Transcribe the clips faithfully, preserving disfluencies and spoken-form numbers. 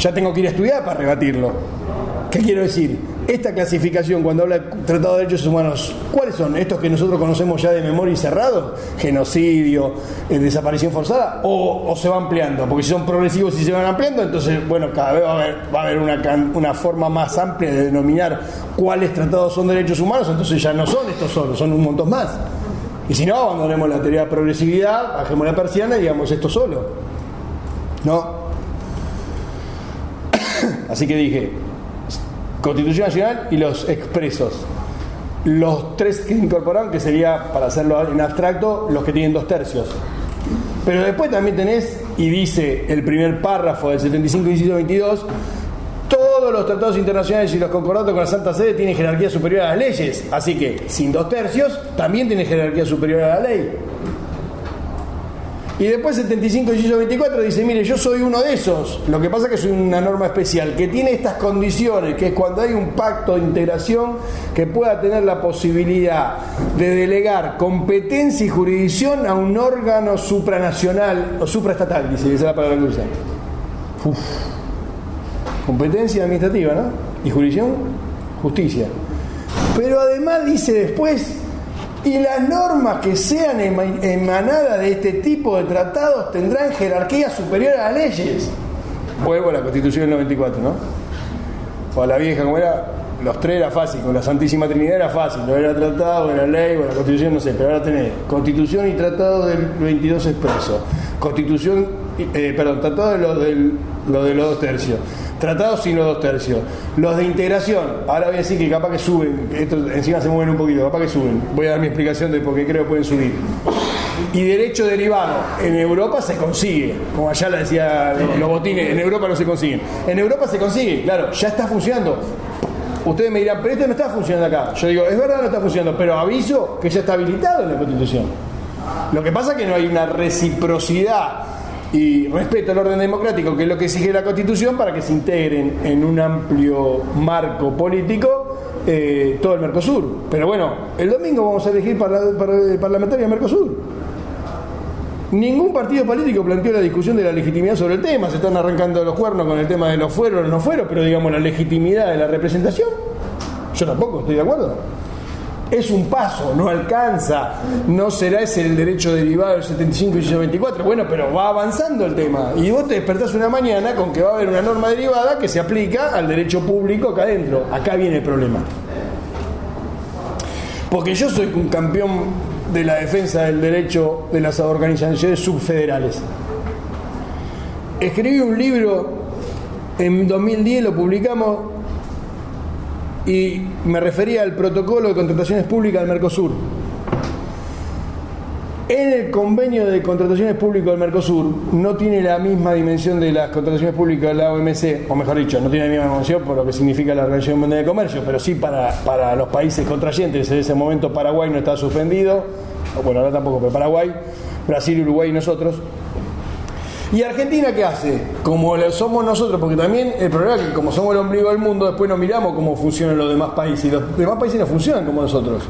ya tengo que ir a estudiar para rebatirlo. ¿Qué quiero decir? Esta clasificación, cuando habla del Tratado de Derechos Humanos, ¿cuáles son? ¿Estos que nosotros conocemos ya de memoria y cerrado? ¿Genocidio, eh, desaparición forzada? O, ¿O se va ampliando? Porque si son progresivos y se van ampliando, entonces, bueno, cada vez va a haber, va a haber una, una forma más amplia de denominar cuáles tratados son derechos humanos, entonces ya no son estos solos, son un montón más. Y si no, abandonemos la teoría de progresividad, bajemos la persiana y digamos esto solo. ¿No? Así que dije, Constitución Nacional y los expresos. Los tres que incorporaron, que sería, para hacerlo en abstracto, los que tienen dos tercios. Pero después también tenés, y dice el primer párrafo del setenta y cinco, inciso veintidós, todos los tratados internacionales y los concordatos con la Santa Sede tienen jerarquía superior a las leyes. Así que, sin dos tercios, también tiene jerarquía superior a la ley. Y después setenta y cinco, inciso veinticuatro dice, mire, yo soy uno de esos. Lo que pasa es que soy una norma especial que tiene estas condiciones, que es cuando hay un pacto de integración que pueda tener la posibilidad de delegar competencia y jurisdicción a un órgano supranacional o supraestatal, dice, esa es la palabra que usa. Uf. Competencia administrativa, ¿no? Y jurisdicción, justicia. Pero además dice después, y las normas que sean emanadas de este tipo de tratados tendrán jerarquía superior a las leyes. Vuelvo a la Constitución del noventa y cuatro, ¿no? O a la vieja, como era, los tres era fácil, con la Santísima Trinidad era fácil, no era tratado, era ley, o la Constitución, no sé, pero ahora tenés Constitución y Tratado del veintidós expreso, Constitución, eh, perdón, Tratado de lo, del, lo de los dos tercios, tratados sin los dos tercios, los de integración, ahora voy a decir que capaz que suben, esto encima se mueven un poquito, capaz que suben, voy a dar mi explicación de por qué creo que pueden subir. Y derecho derivado, en Europa se consigue, como allá le decía los botines, en Europa no se consiguen, en Europa se consigue, claro, ya está funcionando. Ustedes me dirán, pero esto no está funcionando acá. Yo digo, es verdad, no está funcionando, pero aviso que ya está habilitado en la Constitución. Lo que pasa es que no hay una reciprocidad y respeto al orden democrático, que es lo que exige la Constitución, para que se integren en un amplio marco político eh, todo el Mercosur. Pero bueno, el domingo vamos a elegir para el parlamentario del Mercosur. Ningún partido político planteó la discusión de la legitimidad sobre el tema. Se están arrancando los cuernos con el tema de los fueros o no fueros, pero digamos la legitimidad de la representación, yo tampoco estoy de acuerdo. Es un paso, no alcanza, no será ese el derecho derivado del setenta y cinco y veinticuatro, bueno, pero va avanzando el tema. Y vos te despertás una mañana con que va a haber una norma derivada que se aplica al derecho público acá adentro. Acá viene el problema. Porque yo soy un campeón de la defensa del derecho de las organizaciones subfederales. Escribí un libro en dos mil diez, lo publicamos, y me refería al protocolo de contrataciones públicas del Mercosur. En el convenio de contrataciones públicas del Mercosur no tiene la misma dimensión de las contrataciones públicas de la O M C, o mejor dicho, no tiene la misma dimensión por lo que significa la Organización Mundial de Comercio, pero sí para, para los países contrayentes. En ese momento Paraguay no está suspendido, bueno, ahora tampoco, pero Paraguay, Brasil, Uruguay y nosotros. ¿Y Argentina qué hace? Como lo somos nosotros, porque también el problema es que como somos el ombligo del mundo, después nos miramos cómo funcionan los demás países, y los demás países no funcionan como nosotros.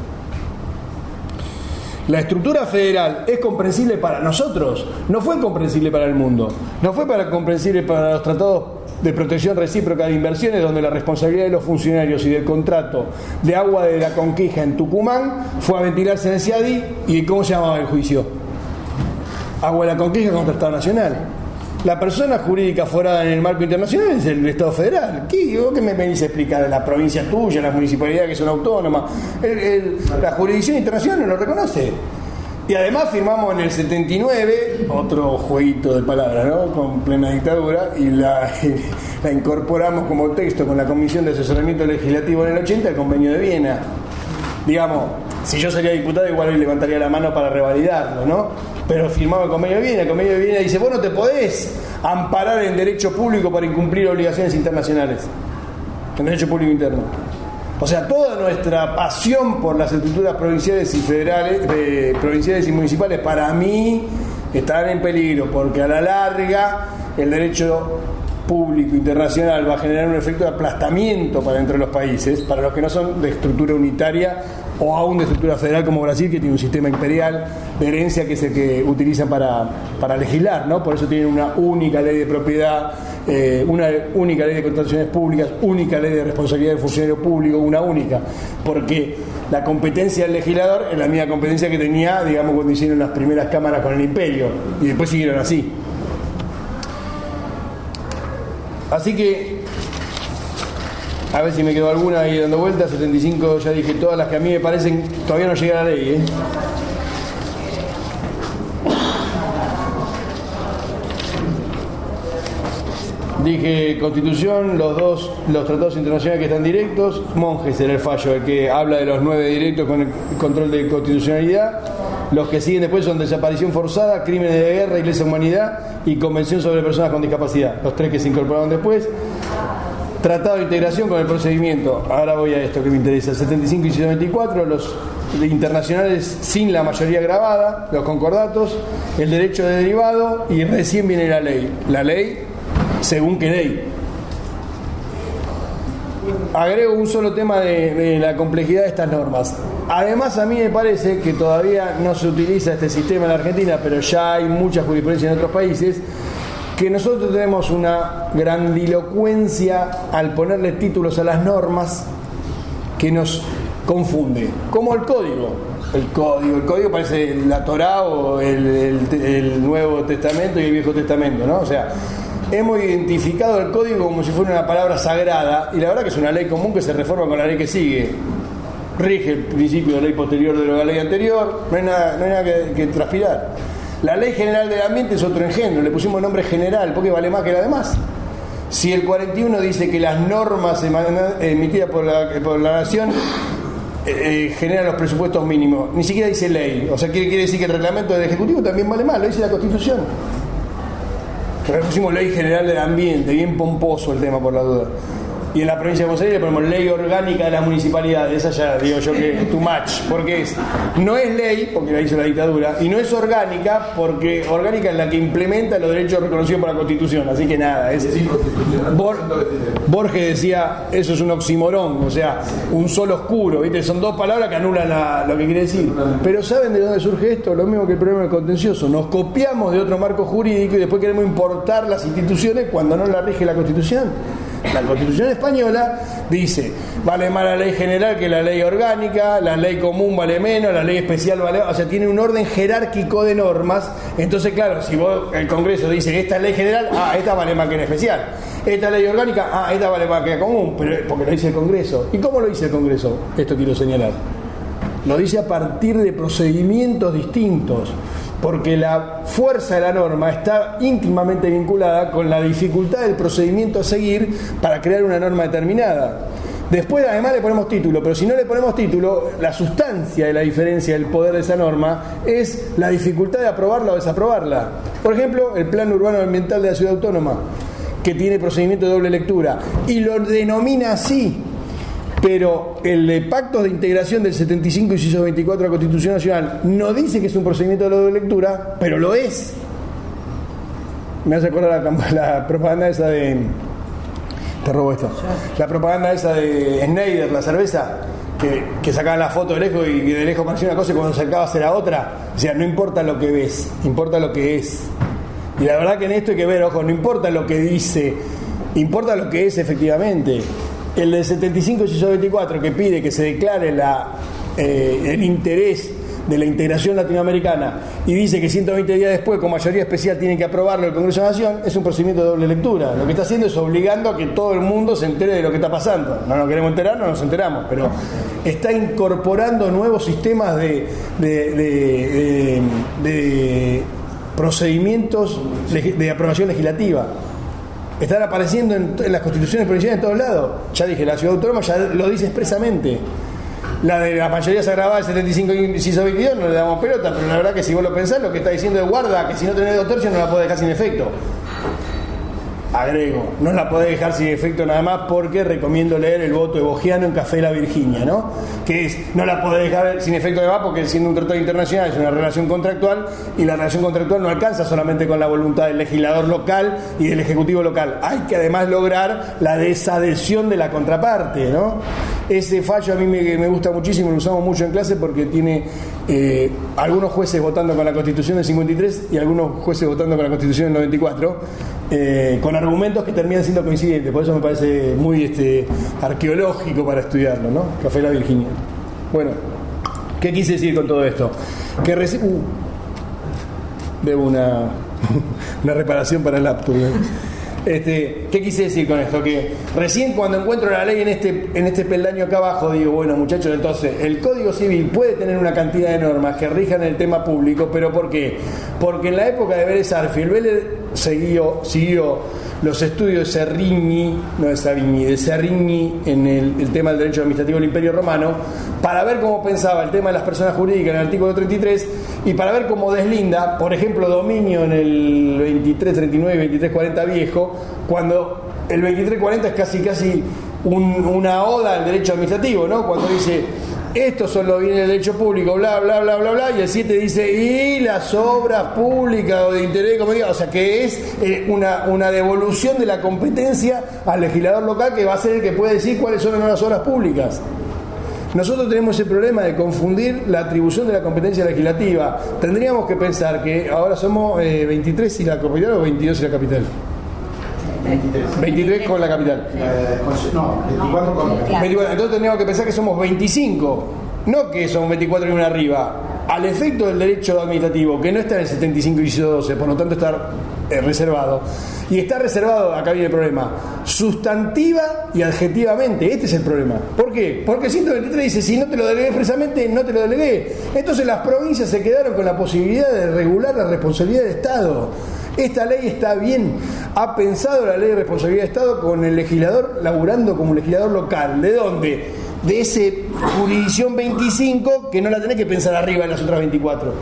La estructura federal es comprensible para nosotros, no fue comprensible para el mundo, no fue para comprensible para los tratados de protección recíproca de inversiones, donde la responsabilidad de los funcionarios y del contrato de agua de la Conquija en Tucumán fue a ventilarse en el C I A D I. ¿Y cómo se llamaba el juicio? Agua de la Conquija contra el Estado Nacional. La persona jurídica forada en el marco internacional es el Estado Federal. ¿Qué? ¿Vos qué me venís a explicar? La provincia tuya, las municipalidades que son autónomas. El, el, la jurisdicción internacional no lo reconoce. Y además firmamos en el setenta y nueve, otro jueguito de palabras, ¿no? Con plena dictadura, y la, la incorporamos como texto con la Comisión de Asesoramiento Legislativo en el ochenta, el Convenio de Viena. Digamos, si yo sería diputado, igual hoy levantaría la mano para revalidarlo, ¿no? Pero firmaba el Convenio de Viena. El Convenio de Viena dice, vos no te podés amparar en derecho público para incumplir obligaciones internacionales, en derecho público interno. O sea, toda nuestra pasión por las estructuras provinciales y federales, eh, provinciales y municipales, para mí están en peligro, porque a la larga el derecho público internacional va a generar un efecto de aplastamiento para entre los países, para los que no son de estructura unitaria o aún de estructura federal, como Brasil, que tiene un sistema imperial de herencia que es el que utilizan para, para legislar, ¿no? Por eso tienen una única ley de propiedad eh, una única ley de contrataciones públicas, única ley de responsabilidad del funcionario público, una única, porque la competencia del legislador es la misma competencia que tenía, digamos, cuando hicieron las primeras cámaras con el imperio, y después siguieron así. Así que, a ver si me quedó alguna ahí dando vueltas. setenta y cinco ya dije todas las que a mí me parecen, todavía no llega a la ley, ¿eh? Dije Constitución, los dos, los tratados internacionales que están directos. Monjes era el fallo, el que habla de los nueve directos con el control de constitucionalidad. Los que siguen después son desaparición forzada, crímenes de guerra y lesa humanidad y convención sobre personas con discapacidad. Los tres que se incorporaron después. Tratado de integración con el procedimiento. Ahora voy a esto que me interesa. El setenta y cinco y ciento veinticuatro, los internacionales sin la mayoría grabada, los concordatos, el derecho de derivado y recién viene la ley. La ley, según qué ley. Agrego un solo tema de, de la complejidad de estas normas. Además, a mí me parece que todavía no se utiliza este sistema en la Argentina, pero ya hay mucha jurisprudencia en otros países, que nosotros tenemos una grandilocuencia al ponerle títulos a las normas que nos confunde, como el código. El código, el código parece la Torá o el, el, el Nuevo Testamento y el Viejo Testamento, ¿no? O sea, hemos identificado el código como si fuera una palabra sagrada, y la verdad que es una ley común que se reforma con la ley que sigue. Rige el principio de ley posterior de la ley anterior, no hay nada, no hay nada que, que transpirar. La Ley General del Ambiente es otro engendro, le pusimos nombre general porque vale más que la demás. Si el cuarenta y uno dice que las normas emitidas por la, por la Nación eh, eh, generan los presupuestos mínimos, ni siquiera dice ley, o sea, quiere, quiere decir que el reglamento del Ejecutivo también vale más, lo dice la Constitución. Pero le pusimos Ley General del Ambiente, bien pomposo el tema por la duda. Y en la provincia de Buenos Aires le ponemos Ley Orgánica de las Municipalidades. Esa ya digo yo que es too much, porque es, no es ley, porque la hizo la dictadura, y no es orgánica, porque orgánica es la que implementa los derechos reconocidos por la Constitución. Así que nada, es, Bor, Borges decía, eso es un oxímoron, o sea, un sol oscuro, ¿viste? Son dos palabras que anulan la, lo que quiere decir. Pero ¿saben de dónde surge esto? Lo mismo que el problema del contencioso. Nos copiamos de otro marco jurídico y después queremos importar las instituciones cuando no la rige la Constitución. La Constitución española dice, vale más la ley general que la ley orgánica, la ley común vale menos, la ley especial vale más, o sea, tiene un orden jerárquico de normas. Entonces, claro, si vos, el Congreso dice, esta ley general, ah, esta vale más que la especial. Esta ley orgánica, ah, esta vale más que la común, pero porque lo dice el Congreso. ¿Y cómo lo dice el Congreso? Esto quiero señalar. Lo dice a partir de procedimientos distintos, porque la fuerza de la norma está íntimamente vinculada con la dificultad del procedimiento a seguir para crear una norma determinada. Después además le ponemos título, pero si no le ponemos título, la sustancia de la diferencia del poder de esa norma es la dificultad de aprobarla o desaprobarla. Por ejemplo, el Plan Urbano Ambiental de la Ciudad Autónoma, que tiene procedimiento de doble lectura, y lo denomina así. Pero el de pactos de integración del setenta y cinco y ciento veinticuatro de la Constitución Nacional no dice que es un procedimiento de doble lectura, pero lo es. Me hace acordar la, la propaganda esa de... Te robo esto. La propaganda esa de Schneider, la cerveza, que, que sacaban la foto de lejos y de lejos parecía una cosa y cuando se acercaba era otra. O sea, no importa lo que ves, importa lo que es. Y la verdad que en esto hay que ver, ojo, no importa lo que dice, importa lo que es efectivamente. El de setenta y cinco y ciento veinticuatro que pide que se declare la, eh, el interés de la integración latinoamericana y dice que ciento veinte días después con mayoría especial tiene que aprobarlo el Congreso de la Nación, es un procedimiento de doble lectura. Lo que está haciendo es obligando a que todo el mundo se entere de lo que está pasando. No nos queremos enterar, no nos enteramos, pero está incorporando nuevos sistemas de, de, de, de, de procedimientos de aprobación legislativa. Están apareciendo en, en las constituciones provinciales en todos lados. Ya dije, la Ciudad Autónoma ya lo dice expresamente. La de la mayoría agravada del setenta y cinco y ciento veintidós no le damos pelota, pero la verdad que si vos lo pensás, lo que está diciendo es guarda, que si no tenés dos tercios no la podés dejar sin efecto. Agrego, no la podés dejar sin efecto nada más porque recomiendo leer el voto de Bogiano en Café de la Virginia, ¿no? Que es, no la podés dejar sin efecto de más porque siendo un tratado internacional es una relación contractual y la relación contractual no alcanza solamente con la voluntad del legislador local y del ejecutivo local. Hay que además lograr la desadhesión de la contraparte, ¿no? Ese fallo a mí me, me gusta muchísimo, lo usamos mucho en clase porque tiene eh, algunos jueces votando con la Constitución del cincuenta y tres y algunos jueces votando con la Constitución del noventa y cuatro, eh, con argumentos que terminan siendo coincidentes. Por eso me parece muy este, arqueológico para estudiarlo, ¿no? Café La Virginia. Bueno, ¿qué quise decir con todo esto? Que reci- uh, debo una, una reparación para el laptop, ¿no? Este, ¿qué quise decir con esto? Que recién cuando encuentro la ley en este, en este peldaño acá abajo digo, bueno muchachos, entonces el Código Civil puede tener una cantidad de normas que rijan el tema público, pero ¿por qué? Porque en la época de Vélez Arfield, Vélez siguió, siguió los estudios de Serrigni, no de Savigny, de Serrigni en el, el tema del derecho administrativo del Imperio Romano, para ver cómo pensaba el tema de las personas jurídicas en el artículo treinta y tres y para ver cómo deslinda, por ejemplo, dominio en el veintitrés treinta y nueve y veintitrés cuarenta viejo, cuando el veintitrés cuarenta es casi casi un, una oda al derecho administrativo, ¿no? Cuando dice esto solo viene del derecho público, bla, bla, bla, bla, bla, y el siete dice, y las obras públicas o de interés, como diga, o sea que es eh, una, una devolución de la competencia al legislador local que va a ser el que puede decir cuáles son las obras públicas. Nosotros tenemos ese problema de confundir la atribución de la competencia legislativa. Tendríamos que pensar que ahora somos eh, veintitrés y la capital o veintidós y la capital. veintitrés. veintitrés con la capital. Eh, con, no, veinticuatro con la capital. veinticuatro. Entonces tendríamos que pensar que somos veinticinco, no que son veinticuatro y una arriba. Al efecto del derecho administrativo, que no está en el setenta y cinco y doce, por lo tanto está eh, reservado. Y está reservado, acá viene el problema, sustantiva y adjetivamente. Este es el problema. ¿Por qué? Porque el ciento veintitrés dice, si no te lo delegué expresamente, no te lo delegué. Entonces las provincias se quedaron con la posibilidad de regular la responsabilidad del Estado. Esta ley está bien. Ha pensado la ley de responsabilidad de Estado con el legislador laburando como un legislador local. ¿De dónde? De ese jurisdicción veinticinco que no la tenés que pensar arriba en las otras veinticuatro.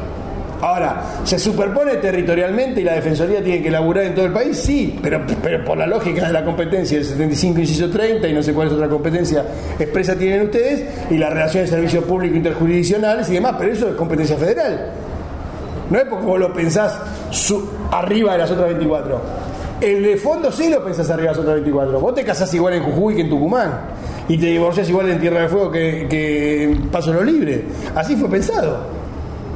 Ahora, ¿se superpone territorialmente y la Defensoría tiene que laburar en todo el país? Sí, pero, pero por la lógica de la competencia del setenta y cinco inciso treinta y no sé cuál es otra competencia expresa tienen ustedes, y la relación de servicios públicos interjurisdiccionales y demás, pero eso es competencia federal. No es porque vos lo pensás su, arriba de las otras veinticuatro. El de fondo sí lo pensás arriba de las otras veinticuatro. Vos te casás igual en Jujuy que en Tucumán. Y te divorciás igual en Tierra del Fuego que, que en Paso Lo Libre. Así fue pensado.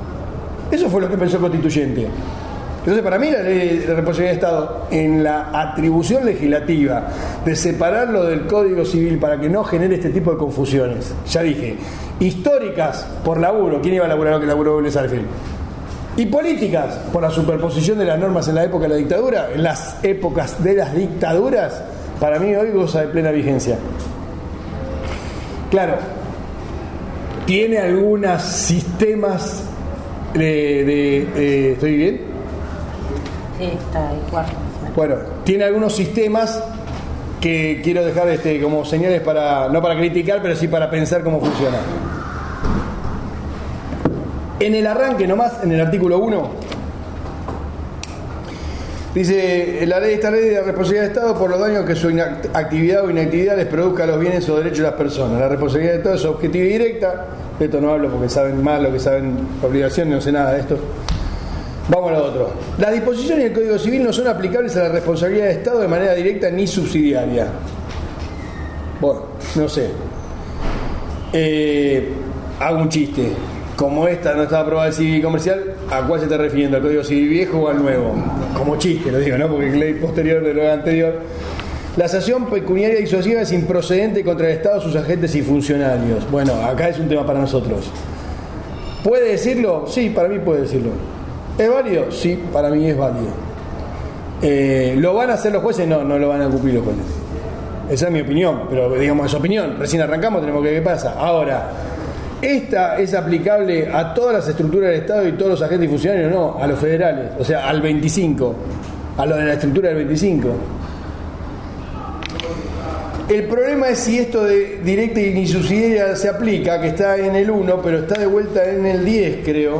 Eso fue lo que pensó el constituyente. Entonces, para mí, la ley de responsabilidad de Estado, en la atribución legislativa de separarlo del Código Civil para que no genere este tipo de confusiones, ya dije, históricas por laburo, ¿quién iba a laburar lo que laburó Vélez Arfield? Y políticas, por la superposición de las normas en la época de la dictadura, en las épocas de las dictaduras, para mí hoy goza de plena vigencia. Claro, tiene algunos sistemas de, de, de ¿estoy bien? Sí, está ahí, cuarto. Bueno, tiene algunos sistemas que quiero dejar este, como señales para, no para criticar, pero sí para pensar cómo funciona. En el arranque nomás, en el artículo uno, dice, la ley, esta ley de la responsabilidad de Estado por los daños que su actividad o inactividad les produzca a los bienes o derechos de las personas. La responsabilidad de Estado es objetiva y directa. De esto no hablo porque saben más lo que saben obligación, no sé nada de esto. Vamos a lo otro. Las disposiciones del Código Civil no son aplicables a la responsabilidad de Estado de manera directa ni subsidiaria. Bueno, no sé. Eh, hago un chiste. Como esta no estaba aprobada el civil y comercial, ¿a cuál se está refiriendo? ¿Al Código Civil viejo o al nuevo? Como chiste lo digo, ¿no? Porque ley posterior de lo anterior. La sanción pecuniaria disuasiva es improcedente contra el Estado, sus agentes y funcionarios. Bueno, acá es un tema para nosotros. ¿Puede decirlo? Sí, para mí puede decirlo. ¿Es válido? Sí, para mí es válido. Eh, ¿Lo van a hacer los jueces? No, no lo van a cumplir los jueces. Esa es mi opinión, pero digamos es opinión. Recién arrancamos, tenemos que ver qué pasa. Ahora, ¿esta es aplicable a todas las estructuras del Estado y todos los agentes y funcionarios? No, a los federales, o sea, al veinticinco, a lo de la estructura del veinticinco. El problema es si esto de directa y subsidiaria se aplica, que está en el uno, pero está de vuelta en el diez, creo.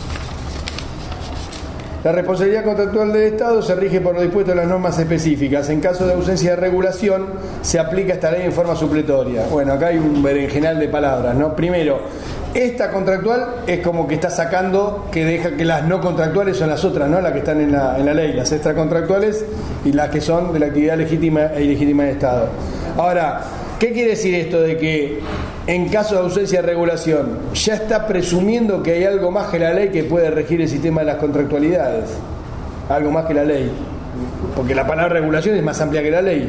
La responsabilidad contractual del Estado se rige por lo dispuesto en las normas específicas. En caso de ausencia de regulación, se aplica esta ley en forma supletoria. Bueno, acá hay un berenjenal de palabras, ¿no? Primero, esta contractual es como que está sacando, que deja que las no contractuales son las otras, ¿no? Las que están en la, en la ley, las extracontractuales y las que son de la actividad legítima e ilegítima del Estado. Ahora, ¿Qué quiere decir esto de que en caso de ausencia de regulación ya está presumiendo que hay algo más que la ley que puede regir el sistema de las contractualidades? Algo más que la ley, porque la palabra regulación es más amplia que la ley.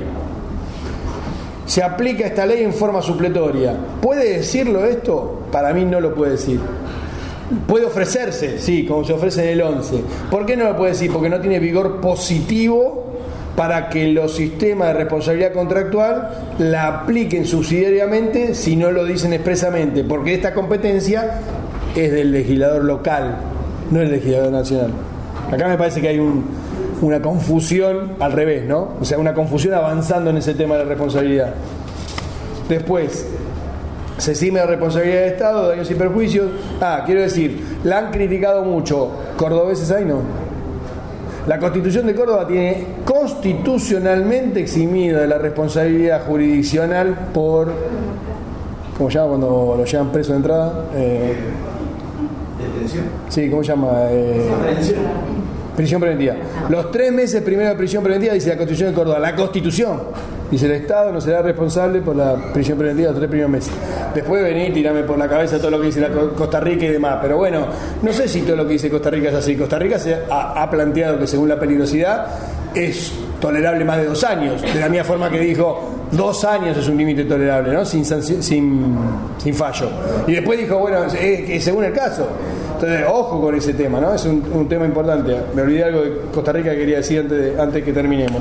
Se aplica esta ley en forma supletoria. ¿Puede decirlo esto? Para mí no lo puede decir. Puede ofrecerse, sí, como se ofrece en el once. ¿Por qué no lo puede decir? Porque no tiene vigor positivo para que los sistemas de responsabilidad contractual la apliquen subsidiariamente si no lo dicen expresamente, porque esta competencia es del legislador local, no del legislador nacional. Acá me parece que hay un, una confusión al revés, ¿no? O sea, una confusión avanzando en ese tema de la responsabilidad. Después, se exime la responsabilidad de Estado, daños y perjuicios. Ah, quiero decir, la han criticado mucho. ¿Cordobeses hay? No. La Constitución de Córdoba tiene constitucionalmente eximida de la responsabilidad jurisdiccional por... ¿Cómo se llama cuando lo llevan preso de entrada? Eh, ¿Detención? Sí, ¿cómo se llama? Eh, Detención. Prisión preventiva. Los tres meses primero de prisión preventiva, dice la Constitución de Córdoba. La Constitución. Dice, el Estado no será responsable por la prisión preventiva los tres primeros meses. Después venir y tirarme por la cabeza todo lo que dice la Costa Rica y demás. Pero bueno, no sé si todo lo que dice Costa Rica es así. Costa Rica se ha, ha planteado que según la peligrosidad es tolerable más de dos años. De la misma forma que dijo, dos años es un límite tolerable, ¿no? Sin, sin, sin fallo. Y después dijo, bueno, es, es según el caso. Entonces, ojo con ese tema, ¿no? Es un, un tema importante. Me olvidé algo de Costa Rica que quería decir antes de, antes que terminemos.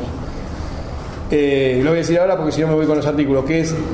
Eh, lo voy a decir ahora porque si no me voy con los artículos, que es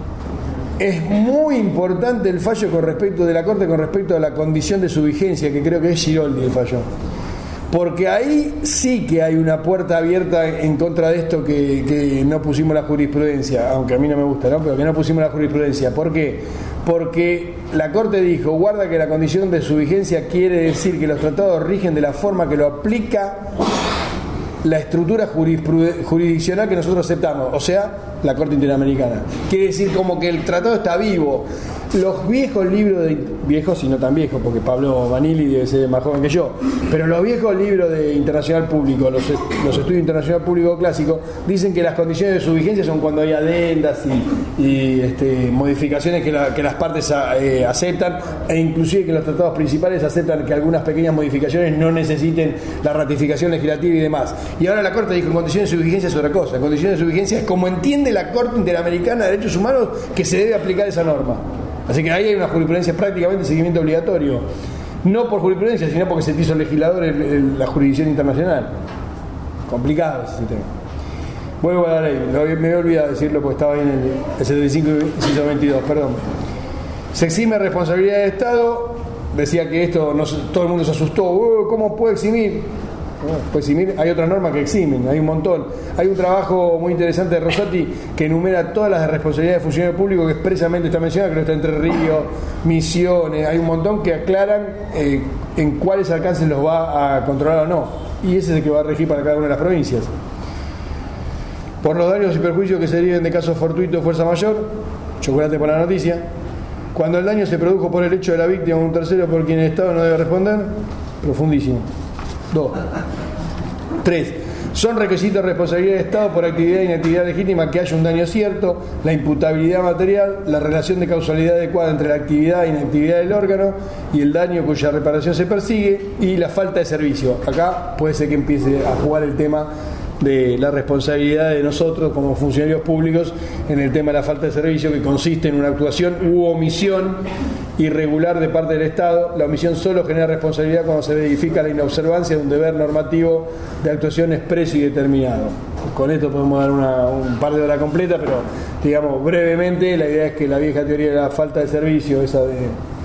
es muy importante el fallo con respecto de la Corte con respecto a la condición de su vigencia, que creo que es Giroldi el fallo, porque ahí sí que hay una puerta abierta en contra de esto que, que no pusimos la jurisprudencia, aunque a mí no me gusta, ¿no? Pero que no pusimos la jurisprudencia. ¿Por qué? Porque la Corte dijo, guarda que la condición de su vigencia quiere decir que los tratados rigen de la forma que lo aplica la estructura jurisdiccional que nosotros aceptamos, o sea, la Corte Interamericana. Quiere decir como que el tratado está vivo. Los viejos libros de... viejos y no tan viejos, porque Pablo Vanilli debe ser más joven que yo, pero los viejos libros de Internacional Público, los, los estudios Internacional Público clásicos, dicen que las condiciones de su vigencia son cuando hay adendas y, y este, modificaciones que, la, que las partes eh, aceptan, e inclusive que los tratados principales aceptan que algunas pequeñas modificaciones no necesiten la ratificación legislativa y demás. Y ahora la Corte dijo en condiciones de su vigencia es otra cosa. En condiciones de su vigencia es como entiende la Corte Interamericana de Derechos Humanos que se debe aplicar esa norma. Así que ahí hay una jurisprudencia prácticamente de seguimiento obligatorio. No por jurisprudencia, sino porque se te hizo legislador el, el, la jurisdicción internacional. Complicado ese tema. Vuelvo a la ley, me había olvidado decirlo porque estaba ahí en el, el setenta y cinco y ciento veintidós, perdón. Se exime responsabilidad de Estado. Decía que esto, no, todo el mundo se asustó. Oh, ¿cómo puede eximir? Bueno, puede eximir. Hay otras normas que eximen, hay un montón. Hay un trabajo muy interesante de Rosati que enumera todas las responsabilidades de funcionario público que expresamente está mencionada, que no está Entre Ríos, Misiones, hay un montón que aclaran eh, en cuáles alcances los va a controlar o no. Y ese es el que va a regir para cada una de las provincias. Por los daños y perjuicios que se deriven de casos fortuitos de fuerza mayor, chocolate por la noticia. Cuando el daño se produjo por el hecho de la víctima o un tercero por quien el Estado no debe responder, profundísimo. Dos. Tres. Son requisitos de responsabilidad de Estado por actividad e inactividad legítima que haya un daño cierto, la imputabilidad material, la relación de causalidad adecuada entre la actividad e inactividad del órgano y el daño cuya reparación se persigue, y la falta de servicio. Acá puede ser que empiece a jugar el tema de la responsabilidad de nosotros como funcionarios públicos en el tema de la falta de servicio, que consiste en una actuación u omisión irregular de parte del Estado. La omisión solo genera responsabilidad cuando se verifica la inobservancia de un deber normativo de actuación expreso y determinado. Con esto podemos dar una, un par de horas completa, pero digamos brevemente, la idea es que la vieja teoría de la falta de servicio, esa de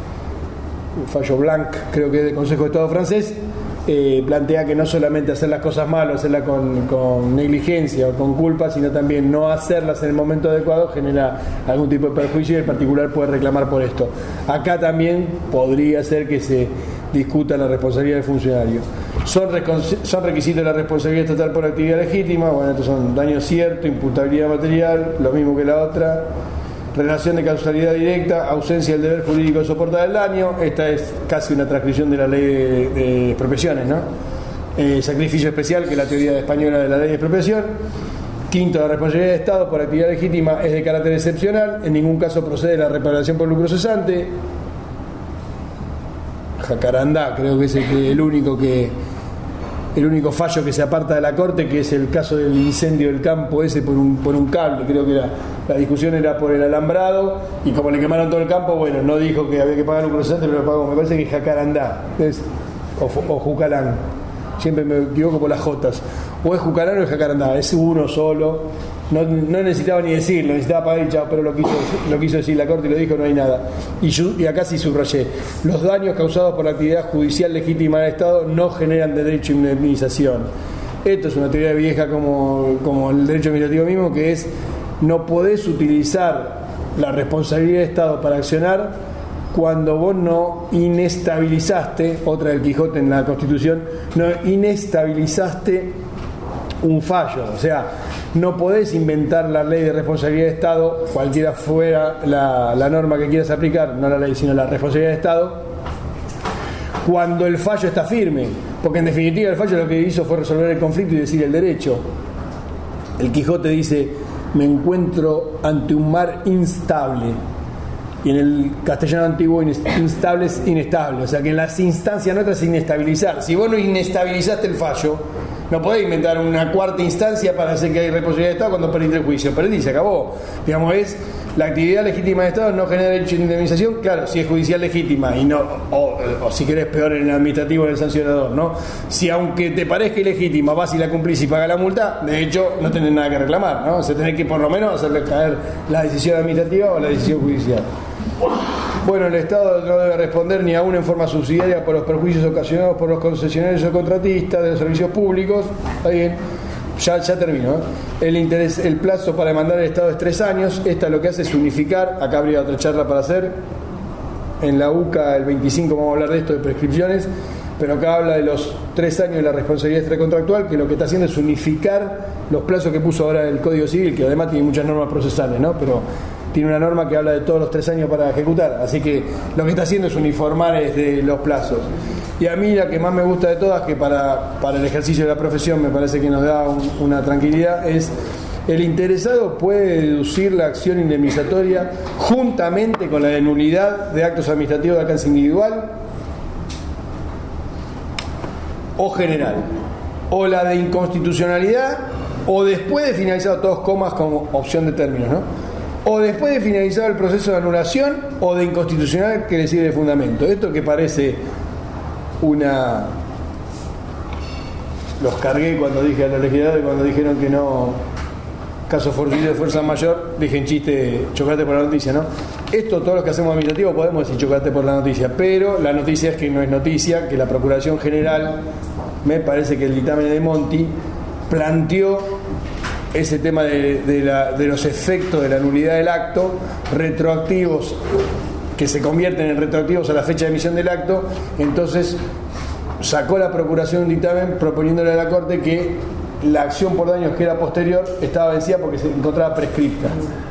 fallo Blanc, creo que es del Consejo de Estado francés, Eh, plantea que no solamente hacer las cosas mal o hacerlas con, con negligencia o con culpa, sino también no hacerlas en el momento adecuado genera algún tipo de perjuicio y el particular puede reclamar por esto. Acá también podría ser que se discuta la responsabilidad del funcionario. Son, son requisitos de la responsabilidad estatal por actividad legítima. Bueno, estos son daño cierto, imputabilidad material, lo mismo que la otra. Relación de causalidad directa, ausencia del deber jurídico de soportar el daño. Esta es casi una transcripción de la ley de, de expropiaciones, ¿no? Eh, sacrificio especial, que es la teoría española de la ley de expropiación. Quinto, la responsabilidad del Estado por actividad legítima es de carácter excepcional, en ningún caso procede la reparación por lucro cesante. Jacarandá creo que es el, que, el único que el único fallo que se aparta de la Corte, que es el caso del incendio del campo ese por un, por un cable. Creo que la, la discusión era por el alambrado, y como le quemaron todo el campo, bueno, no dijo que había que pagar lucro cesante, pero lo pagó. Me parece que es Jacarandá es, o, o Jucalán, siempre me equivoco por las jotas. O es Jucarán o es Jacarandá, es uno solo. No, no necesitaba ni decirlo, necesitaba pagar y chao, pero lo quiso, lo quiso decir la Corte y lo dijo, no hay nada. Y, yo, y acá sí subrayé: los daños causados por la actividad judicial legítima del Estado no generan derecho a indemnización. Esto es una teoría vieja como, como el derecho administrativo mismo, que es: no podés utilizar la responsabilidad del Estado para accionar cuando vos no inestabilizaste, otra del Quijote en la Constitución, no inestabilizaste un fallo. O sea, no podés inventar la ley de responsabilidad de Estado, cualquiera fuera la, la norma que quieras aplicar, no la ley sino la responsabilidad de Estado, cuando el fallo está firme, porque en definitiva el fallo lo que hizo fue resolver el conflicto y decir el derecho. El Quijote dice: me encuentro ante un mar instable, y en el castellano antiguo instable es inestable, o sea que en las instancias nuestras es inestabilizar. Si vos no inestabilizaste el fallo, no podés inventar una cuarta instancia para hacer que hay responsabilidad de Estado cuando perdiste el juicio. Perdí, se acabó. Digamos, es la actividad legítima de Estado no genera derecho de indemnización, claro, si es judicial legítima, y no, o, o si querés peor en el administrativo del sancionador, ¿no? Si aunque te parezca ilegítima vas y la cumplís y pagas la multa, de hecho no tenés nada que reclamar, ¿no? O sea, tenés que por lo menos hacerle caer la decisión administrativa o la decisión judicial. Bueno, el Estado no debe responder ni aún en forma subsidiaria por los perjuicios ocasionados por los concesionarios o contratistas de los servicios públicos. Está bien, ya, ya termino, ¿eh? El interés, el plazo para demandar al Estado es tres años. Esta lo que hace es unificar. Acá habría otra charla para hacer. En la U C A el veinticinco vamos a hablar de esto, de prescripciones, pero acá habla de los tres años de la responsabilidad extracontractual, que lo que está haciendo es unificar los plazos que puso ahora el Código Civil, que además tiene muchas normas procesales, ¿no? Pero tiene una norma que habla de todos los tres años para ejecutar, así que lo que está haciendo es uniformar desde los plazos. Y a mí la que más me gusta de todas, que para, para el ejercicio de la profesión me parece que nos da un, una tranquilidad, es: el interesado puede deducir la acción indemnizatoria juntamente con la de nulidad de actos administrativos de alcance individual o general, o la de inconstitucionalidad, o después de finalizado, todos comas como opción de términos, ¿no? O después de finalizado el proceso de anulación, o de inconstitucional que le sirve de fundamento. Esto que parece una... Los cargué cuando dije a los legisladores, cuando dijeron que no, caso fortuito de fuerza mayor, dije en chiste: chocate por la noticia, ¿no? Esto, todos los que hacemos administrativo podemos decir chocate por la noticia, pero la noticia es que no es noticia, que la Procuración General, me parece que el dictamen de Monti planteó ese tema de, de, la, de los efectos de la nulidad del acto, retroactivos, que se convierten en retroactivos a la fecha de emisión del acto. Entonces sacó la Procuración un dictamen proponiéndole a la Corte que la acción por daños que era posterior estaba vencida porque se encontraba prescripta.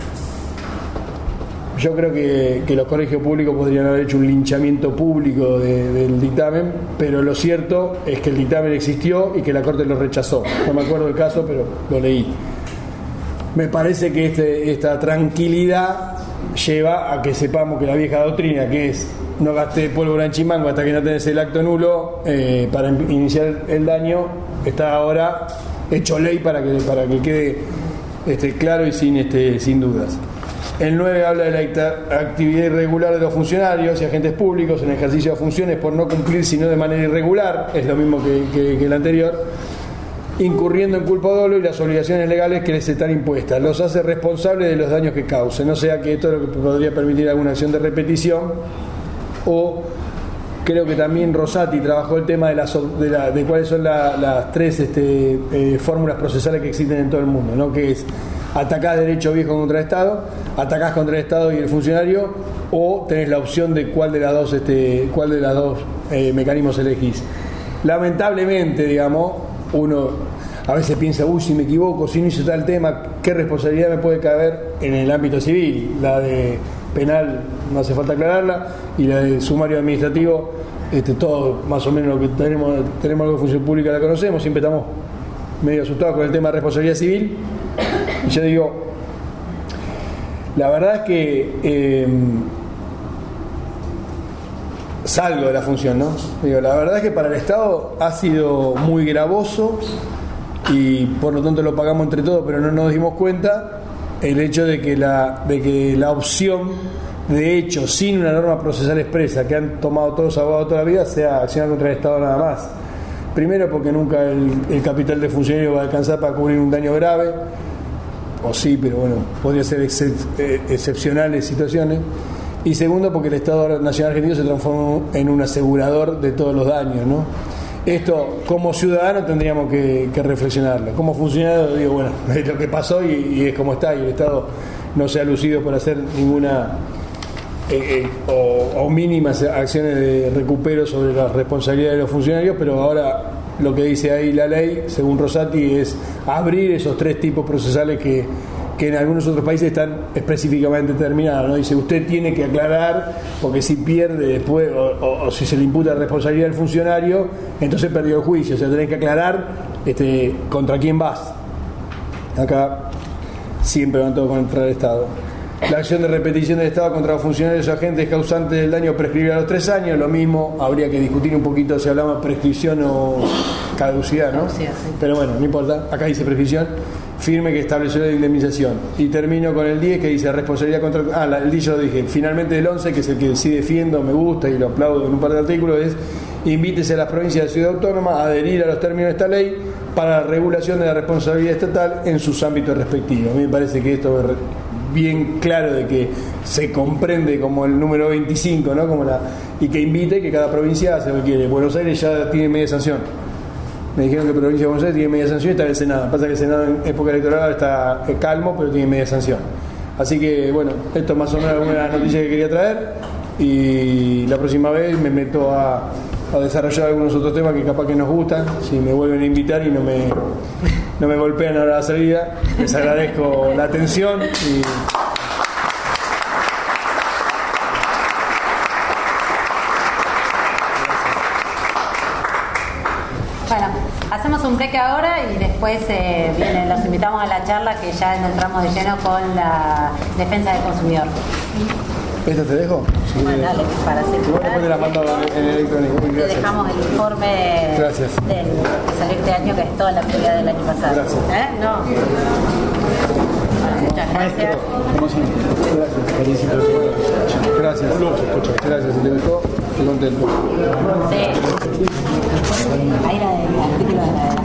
Yo creo que, que los colegios públicos podrían haber hecho un linchamiento público de, del dictamen, pero lo cierto es que el dictamen existió y que la Corte lo rechazó. No me acuerdo del caso, pero lo leí. Me parece que este, esta tranquilidad lleva a que sepamos que la vieja doctrina, que es no gasté pólvora en chimango hasta que no tenés el acto nulo eh, para iniciar el daño, está ahora hecho ley para que, para que quede este, claro y sin, este, sin dudas. El nueve habla de la actividad irregular de los funcionarios y agentes públicos en ejercicio de funciones por no cumplir sino de manera irregular, es lo mismo que, que, que el anterior, incurriendo en culpa dolo y las obligaciones legales que les están impuestas. Los hace responsables de los daños que causen, no sea que esto es lo que podría permitir alguna acción de repetición. O creo que también Rosati trabajó el tema de, las, de, la, de cuáles son la, las tres este, eh, fórmulas procesales que existen en todo el mundo, ¿no? Que es: atacás derecho viejo contra el Estado, atacás contra el Estado y el funcionario, o tenés la opción de cuál de las dos, este, cuál de las dos eh, mecanismos elegís. Lamentablemente, digamos, uno a veces piensa: uy, si me equivoco, si no hice tal tema, ¿qué responsabilidad me puede caber en el ámbito civil? La de penal no hace falta aclararla, y la de sumario administrativo, este, todo más o menos lo que tenemos, tenemos algo de función pública la conocemos, siempre estamos medio asustados con el tema de responsabilidad civil. Y yo digo, la verdad es que eh, salgo de la función, ¿no? Digo, la verdad es que para el Estado ha sido muy gravoso y por lo tanto lo pagamos entre todos, pero no nos dimos cuenta el hecho de que la, de que la opción, de hecho, sin una norma procesal expresa que han tomado todos los abogados toda la vida, sea accionar contra el Estado nada más. Primero porque nunca el, el capital de funcionario va a alcanzar para cubrir un daño grave, o sí, pero bueno, podría ser excep, eh, excepcionales situaciones. Y segundo porque el Estado Nacional Argentino se transformó en un asegurador de todos los daños, ¿no? Esto, como ciudadano, tendríamos que, que reflexionarlo. Como funcionario, digo, bueno, es lo que pasó y, y es como está, y el Estado no se ha lucido por hacer ninguna eh, eh, o, o mínimas acciones de recupero sobre las responsabilidades de los funcionarios, pero ahora lo que dice ahí la ley, según Rosati, es abrir esos tres tipos procesales que que en algunos otros países están específicamente determinados, ¿no? Dice, usted tiene que aclarar, porque si pierde después, o, o, o si se le imputa responsabilidad del funcionario, entonces perdió el juicio, o sea, tenés que aclarar este, contra quién vas. Acá siempre van todos contra el Estado. La acción de repetición del Estado contra los funcionarios o agentes causantes del daño prescribe a los tres años, lo mismo, habría que discutir un poquito si hablamos de prescripción o caducidad, ¿no? Sí, sí. Pero bueno, no importa, acá dice prescripción firme que estableció la indemnización. Y termino con el diez que dice responsabilidad contra... Ah, la, el diez yo lo dije. Finalmente el once, que es el que sí defiendo, me gusta y lo aplaudo en un par de artículos, es invítese a las provincias de Ciudad Autónoma a adherir a los términos de esta ley para la regulación de la responsabilidad estatal en sus ámbitos respectivos. A mí me parece que esto es bien claro de que se comprende como el número veinticinco, ¿no? Como la, y que invite que cada provincia hace lo que quiere. Buenos Aires ya tiene media sanción. Me dijeron que la provincia de Buenos Aires tiene media sanción y está en el Senado. Pasa que el Senado en época electoral está calmo, pero tiene media sanción. Así que, bueno, esto es más o menos alguna de las noticias que quería traer. Y la próxima vez me meto a, a desarrollar algunos otros temas que capaz que nos gustan. Si me vuelven a invitar y no me, no me golpean ahora a la salida, les agradezco la atención. Y... Bueno, hacemos un break ahora y después eh, viene, los invitamos a la charla que ya entramos de lleno con la defensa del consumidor. ¿Esta te dejo? Sí. Bueno, dale, para circular. Después te la mando en electrónico. Te dejamos el informe Gracias. del que salió este año, que es toda la actividad del año pasado. Gracias. ¿Eh? No. Muchas gracias. Gracias. Gracias. Gracias. Si te gustó, estoy contento. Sí. Ahí la del artículo de la